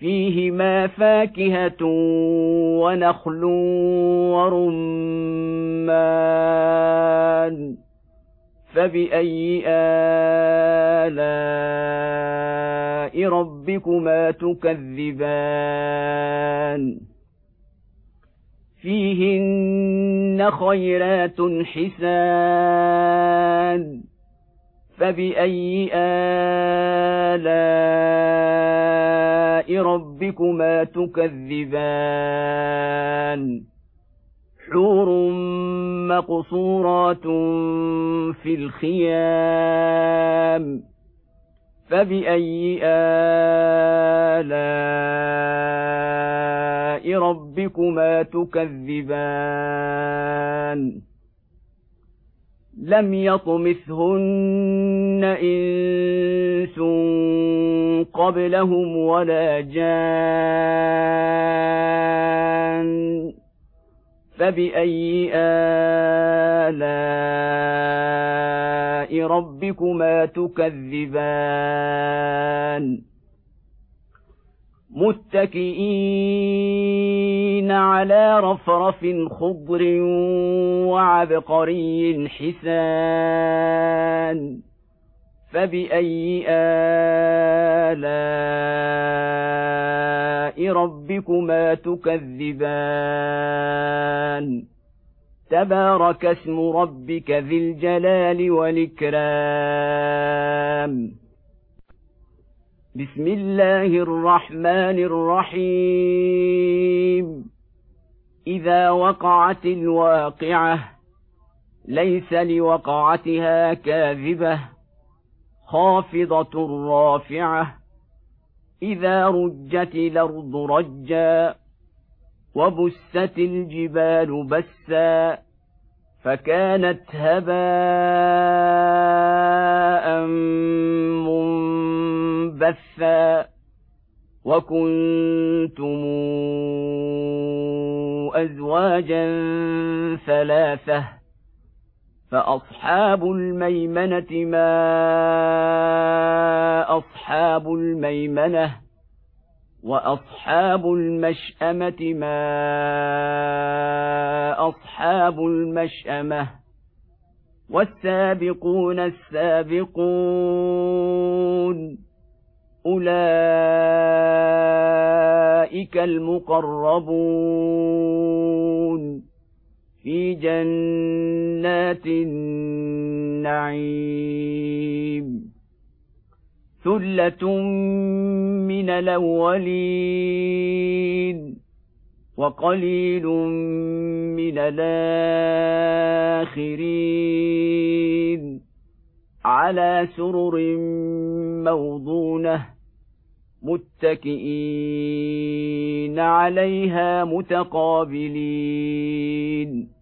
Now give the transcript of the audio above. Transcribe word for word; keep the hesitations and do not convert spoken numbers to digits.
فيهما فاكهة ونخل ورمان فبأي آلاء ربكما تكذبان فيهن خيرات حسان فبأي آلاء ربكما تكذبان حور مقصورات في الخيام فبأي آلاء ربكما تكذبان لم يطمثهن إنس قبلهم ولا جان فبأي آلاء ربكما تكذبان متكئين على رفرف خضر وعبقري حسان فبأي آلاء ربكما تكذبان تبارك اسم ربك ذي الجلال والإكرام بسم الله الرحمن الرحيم إذا وقعت الواقعة ليس لوقعتها كاذبة خافضة رافعة إذا رجت الأرض رجا وبست الجبال بسا فكانت هباء منبثا وكنتم أزواجا ثلاثة فأصحاب الميمنة ما أصحاب الميمنة وأصحاب المشأمة ما أصحاب المشأمة والسابقون السابقون أولئك المقربون في جنات النعيم ثلة من الأولين وقليل من الآخرين على سرر موضونة متكئين عليها متقابلين